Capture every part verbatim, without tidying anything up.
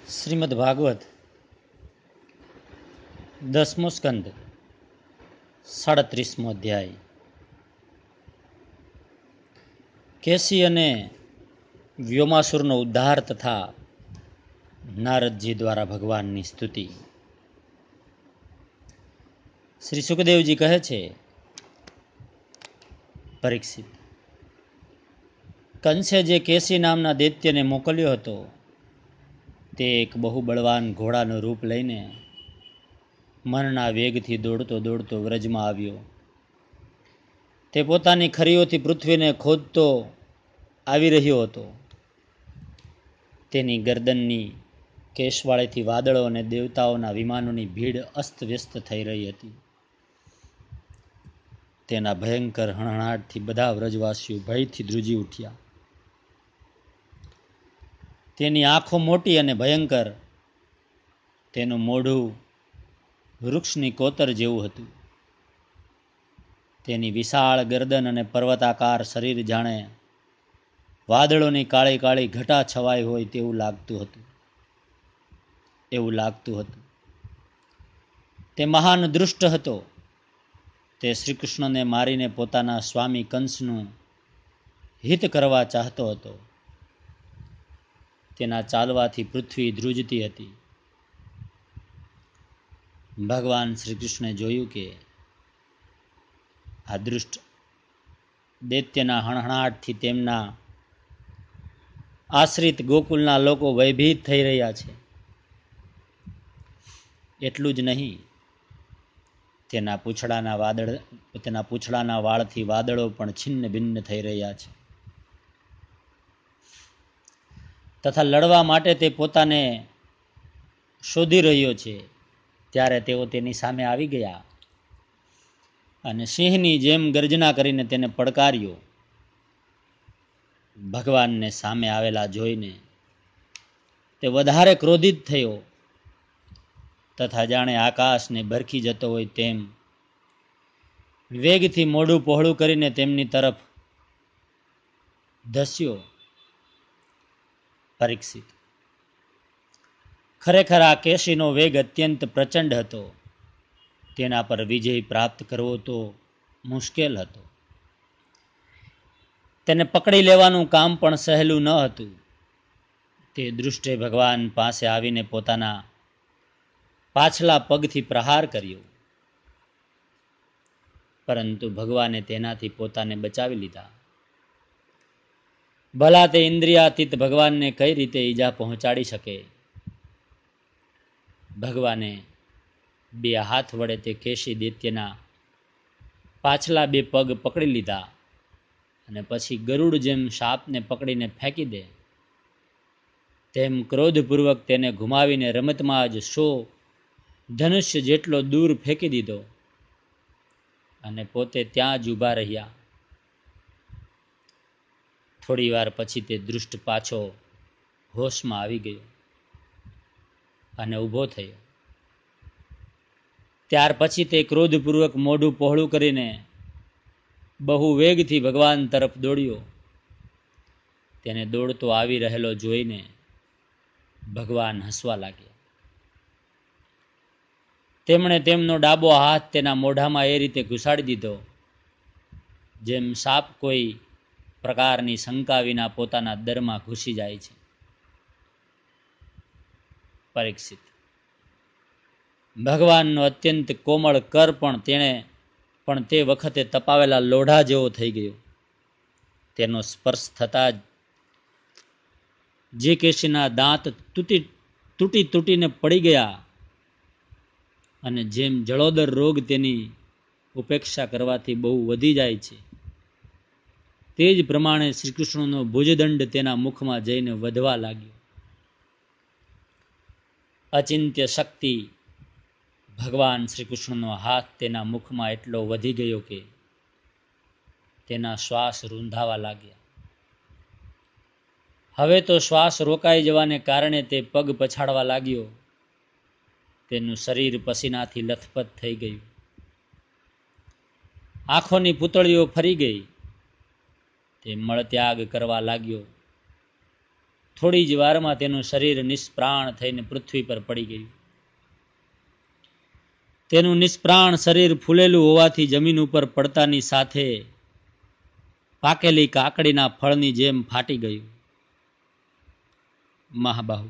શ્રીમદ ભાગવત દસમો સ્કંદ સાડત્રીસમો અધ્યાય. કેસી અને વ્યોમાસુરનો ઉદ્ધાર તથા નારદજી દ્વારા ભગવાનની સ્તુતિ. શ્રી સુખદેવજી કહે છે, પરીક્ષિત, કંસે જે કેસી નામના દૈત્યને મોકલ્યો હતો તે એક બહુ બળવાન ઘોડાનું રૂપ લઈને મનના વેગથી દોડતો દોડતો વ્રજમાં આવ્યો. તે પોતાની ખરીઓથી પૃથ્વીને ખોદતો આવી રહ્યો હતો. તેની ગરદનની કેશવાળેથી વાદળો અને દેવતાઓના વિમાનોની ભીડ અસ્તવ્યસ્ત થઈ રહી હતી. તેના ભયંકર હણહણાટથી બધા વ્રજવાસીઓ ભયથી ધ્રુજી ઉઠ્યા. તેની આંખો મોટી અને ભયંકર, તેનું મોઢું વૃક્ષની કોતર જેવું હતું. તેની વિશાળ ગરદન અને પર્વતાકાર શરીર જાણે વાદળોની કાળી કાળી ઘટા છવાઈ હોય તેવું લાગતું હતું એવું લાગતું હતું તે મહાન દૃષ્ટ હતો. તે શ્રી કૃષ્ણને મારીને પોતાના સ્વામી કંસનું હિત કરવા ચાહતો હતો. તેના ચાલવાથી પૃથ્વી ધ્રુજતી હતી. ભગવાન શ્રી કૃષ્ણે જોયું કે આ દૃષ્ટ દૈત્યના હણહણાટથી તેમના આશ્રિત ગોકુલના લોકો ભયભીત થઈ રહ્યા છે. એટલું જ નહીં, તેના પૂંછડાના વાદળ તેના પૂંછડાના વાળથી વાદળો પણ છિન્ન ભિન્ન થઈ રહ્યા છે તથા લડવા માટે તે પોતાને શોધી રહ્યો છે. ત્યારે તેઓ તેની સામે આવી ગયા અને સિંહની જેમ ગર્જના કરીને તેને પડકાર્યો. ભગવાનને સામે આવેલા જોઈને તે વધારે ક્રોધિત થયો તથા જાણે આકાશને ભરખી જતો હોય તેમ વેગથી મોઢું પહોળું કરીને તેમની તરફ ધસ્યો. પરીક્ષિત, ખરેખર આ કેસીનો વેગ અત્યંત પ્રચંડ હતો. તેના પર વિજય પ્રાપ્ત કરવો તો મુશ્કેલ હતો. તેને પકડી લેવાનું કામ પણ સહેલું ન હતું. તે દૃષ્ટે ભગવાન પાસે આવીને પોતાના પાછલા પગથી પ્રહાર કર્યો, પરંતુ ભગવાને તેનાથી પોતાને બચાવી લીધા. ભલા તે ઇન્દ્રિયાતીત ભગવાનને કઈ રીતે ઈજા પહોંચાડી શકે? ભગવાને બે હાથ વડે તે કેશી દૈત્યના પાછલા બે પગ પકડી લીધા અને પછી ગરુડ જેમ સાપને પકડીને ફેંકી દે તેમ ક્રોધપૂર્વક તેને ઘુમાવીને રમતમાં જ સો ધનુષ્ય જેટલો દૂર ફેંકી દીધો અને પોતે ત્યાં જ ઊભા રહ્યા. થોડી વાર પછી તે દૃષ્ટ પાછો હોશમાં આવી ગયો અને ઊભો થયો. ત્યાર પછી તે ક્રોધપૂર્વક મોઢું પહોળું કરીને બહુ વેગથી ભગવાન તરફ દોડ્યો. તેને દોડતો આવી રહેલો જોઈને ભગવાન હસવા લાગ્યા. તેમણે તેમનો ડાબો હાથ તેના મોઢામાં એ રીતે ઘુસાડી દીધો જેમ સાપ કોઈ પ્રકારની શંકા વિના પોતાના દરમાં ઘૂસી જાય છે. પરીક્ષિત, ભગવાનનો અત્યંત કોમળ કર પણ તેણે પણ તે વખતે તપાવેલા લોઢા જેવો થઈ ગયો. તેનો સ્પર્શ થતા જ જે કેશીના દાંત તૂટી તૂટી તૂટીને પડી ગયા અને જેમ જળોદર રોગ તેની ઉપેક્ષા કરવાથી બહુ વધી જાય છે તે જ પ્રમાણે શ્રી કૃષ્ણનો ભુજદંડ તેના મુખમાં જઈને વધવા લાગ્યો. અચિંત્ય શક્તિ ભગવાન શ્રી કૃષ્ણનો હાથ તેના મુખમાં એટલો વધી ગયો કે તેના શ્વાસ રૂંધાવા લાગ્યા. હવે તો શ્વાસ રોકાઈ જવાને કારણે તે પગ પછાડવા લાગ્યો. તેનું શરીર પસીનાથી લથપથ થઈ ગયું. આંખોની પૂતળીઓ ફરી ગઈ. તે મળત્યાગ કરવા લાગ્યો. થોડી જ વારમાં તેનું શરીર નિષ્પ્રાણ થઈને પૃથ્વી પર પડી ગયું. તેનું નિષ્પ્રાણ શરીર ફૂલેલું હોવાથી જમીન ઉપર પડતાની સાથે પાકેલી કાકડીના ફળની જેમ ફાટી ગયું. મહાબાહુ,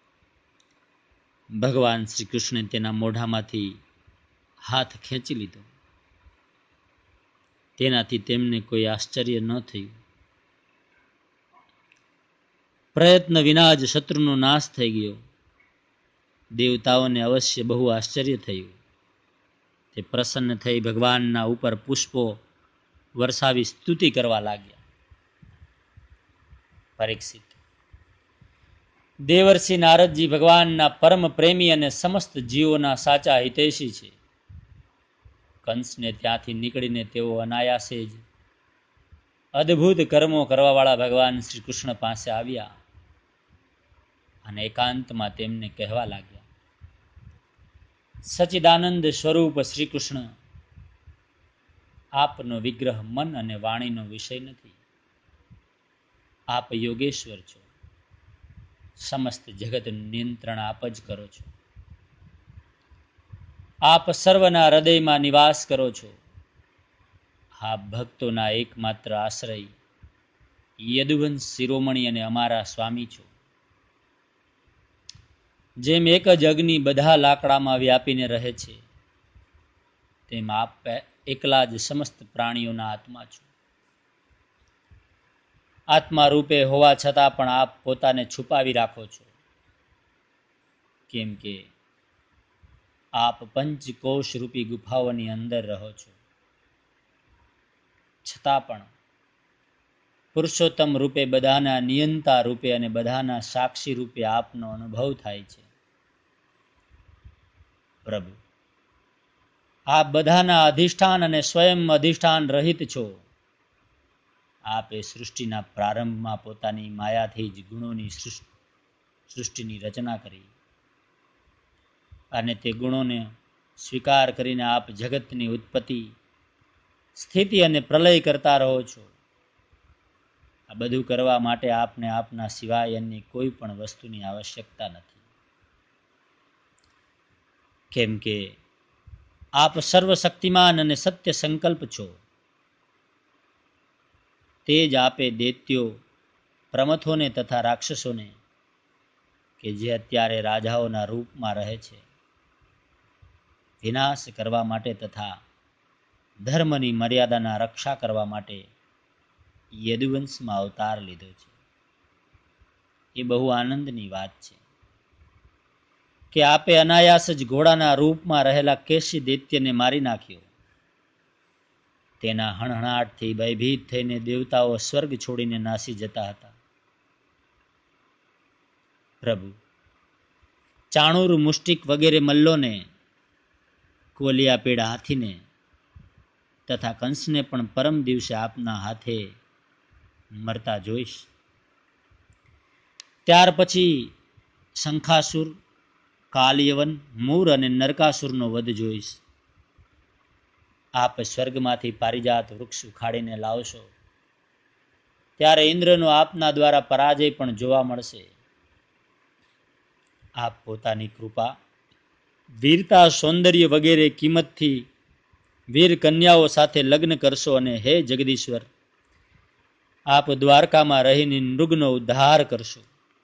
ભગવાન શ્રી કૃષ્ણે તેના મોઢામાંથી હાથ ખેંચી લીધો. તેનાથી તેમને કોઈ આશ્ચર્ય ન થયું. પ્રયત્ન વિના જ શત્રુનો નાશ થઈ ગયો. દેવતાઓને અવશ્ય બહુ આશ્ચર્ય થયું. તે પ્રસન્ન થઈ ભગવાનના ઉપર પુષ્પો વરસાવી સ્તુતિ કરવા લાગ્યા. પરીક્ષિત, દેવર્ષિ નારદજી ભગવાનના પરમ પ્રેમી અને સમસ્ત જીવોના સાચા હિતૈષી છે. કંસને ત્યાંથી નીકળીને તેઓ અનાયાસે જ અદ્ભુત કર્મો કરવાવાળા ભગવાન શ્રી કૃષ્ણ પાસે આવ્યા અને એકાંતમાં તેમને કહેવા લાગ્યા, સચ્ચિદાનંદ સ્વરૂપ શ્રી કૃષ્ણ, આપનો વિગ્રહ મન અને વાણીનો વિષય નથી. આપ યોગેશ્વર છો. સમસ્ત જગતનું નિયંત્રણ આપ જ કરો છો. આપ સર્વના હૃદયમાં નિવાસ કરો છો. આપ ભક્તોના એકમાત્ર આશ્રય, યદુવંશ શિરોમણી અને અમારા સ્વામી છો. જેમ એક જ અગ્નિ બધા લાકડામાં વ્યાપીને રહે છે, તેમ આપ એકલા જ સમસ્ત પ્રાણીઓના આત્મા છો. આત્મા રૂપે હોવા છતાં પણ આપ પોતાને છુપાવી રાખો છો, કેમ કે આપ પંચકોશ રૂપી ગુફાઓની અંદર રહો છો. છતાં પણ પુરુષોત્તમ રૂપે બધાના નિયંતા રૂપે અને બધાના સાક્ષી રૂપે આપનો અનુભવ થાય છે. પ્રભુ, આપ બધાના અધિષ્ઠાન અને સ્વયં અધિષ્ઠાન રહિત છો. આપે સૃષ્ટિના પ્રારંભમાં પોતાની માયાથી જ ગુણોની સૃષ્ટિની રચના કરી અને તે ગુણોને સ્વીકાર કરીને આપ જગતની ઉત્પત્તિ, સ્થિતિ અને પ્રલય કરતા રહો છો. આ બધું કરવા માટે આપને આપના સિવાય અન્ય કોઈ પણ વસ્તુની આવશ્યકતા નથી, કેમ કે આપ સર્વશક્તિમાન અને સત્ય સંકલ્પ છો. તે જ આપે દૈત્યો, પ્રમથોને તથા રાક્ષસોને, કે જે અત્યારે રાજાઓના રૂપમાં રહે છે, વિનાશ કરવા માટે તથા ધર્મની મર્યાદાના રક્ષા કરવા માટે યદુવંશમાં અવતાર લીધો છે. એ બહુ આનંદની વાત છે કે આપે અનાયાસ જ ઘોડાના રૂપમાં રહેલા કેશી દૈત્યને મારી નાખ્યો. તેના હણહણાટથી ભયભીત થઈને દેવતાઓ સ્વર્ગ છોડીને નાસી જતા હતા. પ્રભુ, ચાણૂર, મુષ્ટિક વગેરે મલ્લોને, કોલિયા પેડ હાથીને તથા કંસને પણ પરમ દિવસે આપના હાથે મરતા જોઈશ. ત્યાર પછી શંખાસુર, કાલયવન, મૂર અને નરકાસુરનો વધ જોઈશ. આપ સ્વર્ગમાંથી પારિજાત વૃક્ષ ઉખાડીને લાવશો ત્યારે ઇન્દ્રનો આપના દ્વારા પરાજય પણ જોવા મળશે. આપ પોતાની કૃપા, વીરતા, સૌંદર્ય વગેરે કિંમતથી વીર કન્યાઓ સાથે લગ્ન કરશો અને હે જગદીશ્વર, આપ દ્વારકામાં રહીને નૃગનો ઉદ્ધાર કરશો.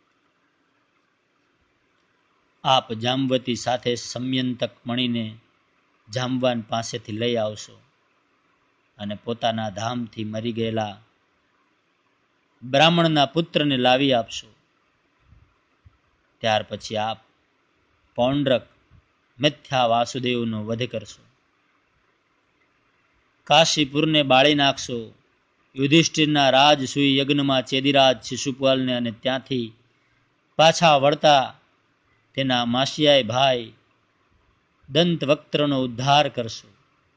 આપ જામવતી સાથે સમયંતક મણીને જામવાન પાસેથી લઈ આવશો અને પોતાના ધામથી મરી ગયેલા બ્રાહ્મણના પુત્રને લાવી આપશો. ત્યાર પછી આપ પૌંડ્રક, મિથ્યા વાસુદેવનો વધ કરશો. કાશીપુરને બાળી નાખશો. યુધિષ્ઠિરના રાજસૂય યજ્ઞમાં ચેદિરાજ શિશુપાલને અને ત્યાંથી પાછા વળતા તેના માસિયાઈ ભાઈ દંતવક્ત્રનો ઉદ્ધાર કરશો.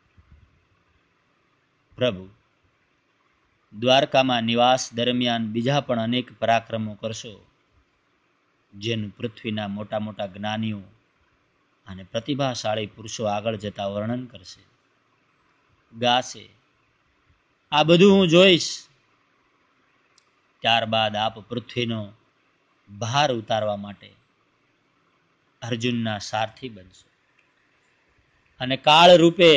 પ્રભુ, દ્વારકામાં નિવાસ દરમિયાન બીજા પણ અનેક પરાક્રમો કરશો, જેનું પૃથ્વીના મોટા મોટા જ્ઞાનીઓ અને પ્રતિભાશાળી પુરુષો આગળ જતા વર્ણન કરશે, ગાશે. આ બધું હું જોઈશ. ત્યારબાદ આપ પૃથ્વીનો ભાર ઉતારવા માટે અર્જુનના સારથી બનશો અને કાળ રૂપે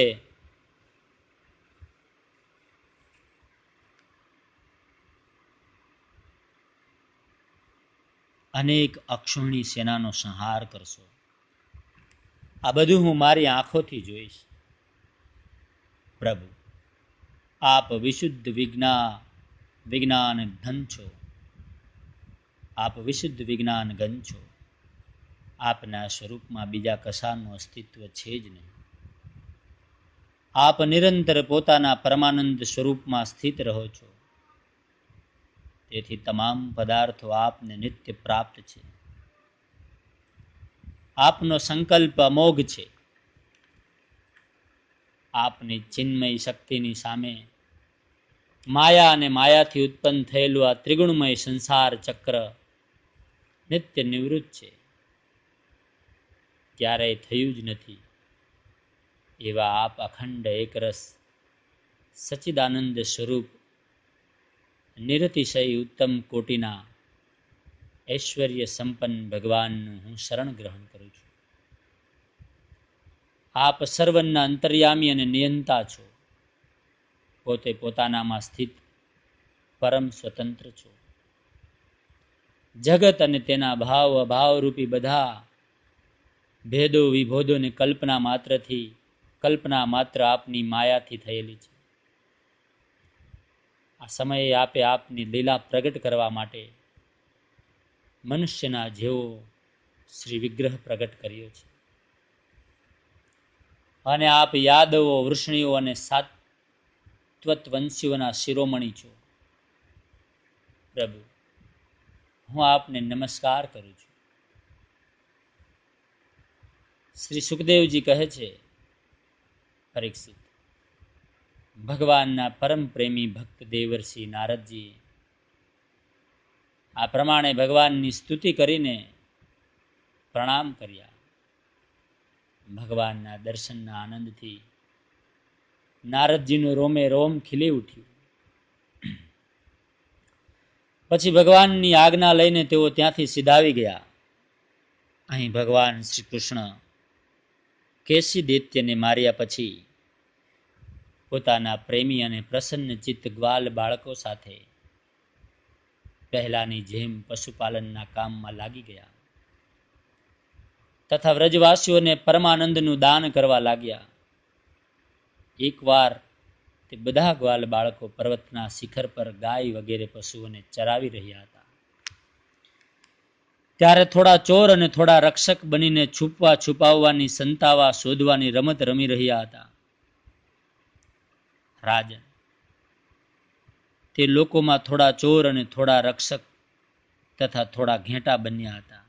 અનેક અક્ષોહિણી સેનાનો સંહાર કરશો. આ બધું હું મારી આંખોથી જોઈશ. પ્રભુ, આપ વિશુદ્ધ વિજ્ઞાન વિજ્ઞાન ધન છો. આપ વિશુદ્ધ વિજ્ઞાન ઘન છો. આપના સ્વરૂપમાં બીજા કશાનું અસ્તિત્વ છે જ નહીં. આપ નિરંતર પોતાના પરમાનંદ સ્વરૂપમાં સ્થિત રહો છો. તેથી તમામ પદાર્થો આપને નિત્ય પ્રાપ્ત છે. આપનો સંકલ્પ અમોઘ છે. આપની ચિન્મય શક્તિની સામે માયા અને માયાથી ઉત્પન્ન થયેલું આ ત્રિગુણમય સંસાર ચક્ર નિત્ય નિવૃત્ત છે. ક્યારેય થયું જ નથી એવા આપ અખંડ એકરસ સચ્ચિદાનંદ સ્વરૂપ નિરતિશય ઉત્તમ કોટીના ઐશ્વર્ય સંપન્ન ભગવાનનું હું શરણ ગ્રહણ કરું છું. આપ સર્વના અંતર્યામી અને નિયંતા છો. પોતે પોતાનામાં સ્થિત પરમ સ્વતંત્ર છો. જગત અને તેના ભાવ અભાવરૂપી બધા ભેદો વિભોદોની કલ્પના માત્રથી કલ્પના માત્ર આપની માયાથી થયેલી છે. આ સમયે આપે આપની લીલા પ્રગટ કરવા માટે મનુષ્યના જેવો શ્રી વિગ્રહ પ્રગટ કર્યો છે. અને આપ યાદવો, વૃષ્ણિઓ અને સાત્વતવંશીઓના શિરોમણી છો. પ્રભુ, હું આપને નમસ્કાર કરું છું. શ્રી સુખદેવજી કહે છે, પરીક્ષિત, ભગવાનના પરમ પ્રેમી ભક્ત દેવર્ષિ નારદજી આ પ્રમાણે ભગવાનની સ્તુતિ કરીને પ્રણામ કર્યા. ભગવાનના દર્શનના આનંદથી નારદજીનું રોમે રોમ ખીલી ઉઠ્યું. પછી ભગવાનની આજ્ઞા લઈને તેઓ ત્યાંથી સીધાવી ગયા. અહીં ભગવાન શ્રી કૃષ્ણ કેસી દૈત્યને માર્યા પછી પોતાના પ્રેમી અને પ્રસન્ન ચિત્ત ગ્વાલ બાળકો સાથે પહેલાની જેમ પશુપાલનના કામમાં લાગી ગયા તથા વ્રજવાસીઓને પરમાનંદનું દાન કરવા લાગ્યા. એકવાર તે બધા ગ્વાલ બાળકો પર્વતના શિખર પર ગાય વગેરે પશુઓને ચરાવી રહ્યા હતા. ત્યારે થોડા ચોર અને થોડા રક્ષક બનીને છુપવા છુપાવવાની સંતાવા શોધવાની રમત રમી રહ્યા હતા. રાજન, તે લોકોમાં થોડા ચોર અને થોડા રક્ષક તથા થોડા ઘેંટા બન્યા હતા.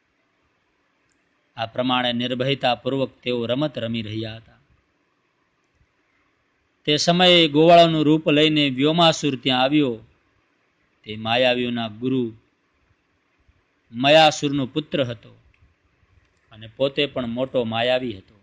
આ પ્રમાણે નિર્ભયતાપૂર્વક તેઓ રમત રમી રહ્યા હતા. તે સમયે ગોવાળાનું રૂપ લઈને વ્યોમાસુર ત્યાં આવ્યો. તે માયાવીઓના ગુરુ મયાસુરનો પુત્ર હતો અને પોતે પણ મોટો માયાવી હતો.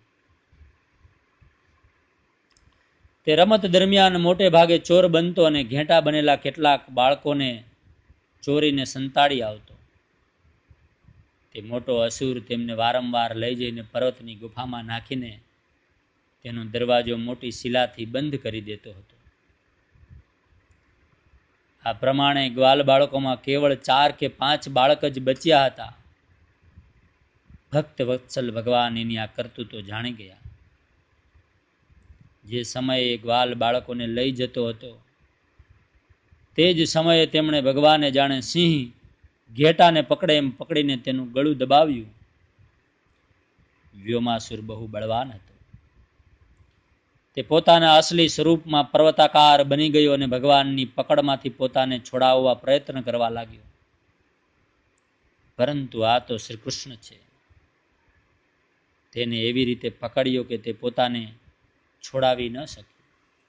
તે રમત દરમિયાન મોટે ભાગે ચોર બનતો અને ઘેંટા બનેલા કેટલાક બાળકોને ચોરીને સંતાડી આવતો. તે મોટો અસુર તેમને વારંવાર લઈ જઈને પર્વતની ગુફામાં નાખીને તેનો દરવાજો મોટી શિલાથી બંધ કરી દેતો હતો. આ પ્રમાણે ગ્વાલ બાળકોમાં કેવળ ચાર કે પાંચ બાળક જ બચ્યા હતા. ભક્ત વત્સલ ભગવાન એની આ કરતૂતો જાણી ગયા. જે સમયે ગ્વાલ બાળકોને લઈ જતો હતો તે જ સમયે તેમણે ભગવાને જાણે સિંહ ઘેટાને પકડે એમ પકડીને તેનું ગળું દબાવ્યું. વ્યોમાસુર બહુ બળવાન હતો. તે પોતાના અસલી સ્વરૂપમાં પર્વતાકાર બની ગયો અને ભગવાનની પકડમાંથી પોતાને છોડાવવા પ્રયત્ન કરવા લાગ્યો. પરંતુ આ તો શ્રી કૃષ્ણ છે. તેને એવી રીતે પકડ્યો કે તે પોતાને છોડાવી ન શક્યો.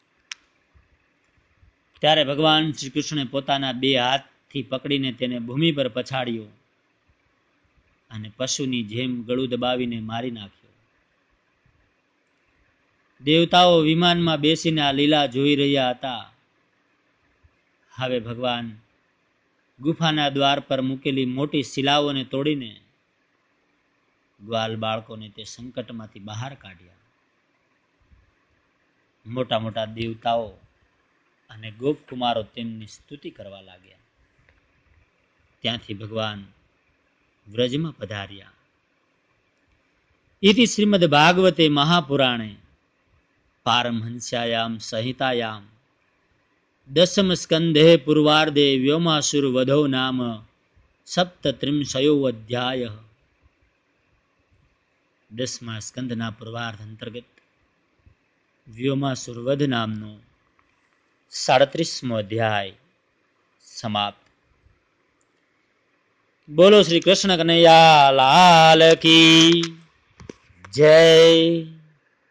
ત્યારે ભગવાન શ્રી કૃષ્ણે પોતાના બે હાથથી પકડીને તેને ભૂમિ પર પછાડ્યો અને પશુની જેમ ગળું દબાવીને મારી નાખ્યો. દેવતાઓ વિમાનમાં બેસીને આ લીલા જોઈ રહ્યા હતા. હવે ભગવાન ગુફાના દ્વાર પર મૂકેલી મોટી શિલાઓને તોડીને ગ્વાલ બાળકોને તે સંકટમાંથી બહાર કાઢ્યા. મોટા મોટા દેવતાઓ અને ગોપકુમારો તેમની સ્તુતિ કરવા લાગ્યા. ત્યાંથી ભગવાન વ્રજમાં પધાર્યા. ઇતિ શ્રીમદ ભાગવતે મહાપુરાણે પારમહંસ્યાયામ સંહિતાયામ દસમ સ્કંધે પૂર્વાર્ધે વ્યોમાસુર વધો નામ સપ્તત્રિંશયો અધ્યાય. દસમા સ્કંધના પૂર્વાર્ધ અંતર્ગત વ્યોમાસુર વધ નામનો સાડત્રીસમો અધ્યાય સમાપ્ત. બોલો શ્રી કૃષ્ણ કનૈયા લાલ કી જય.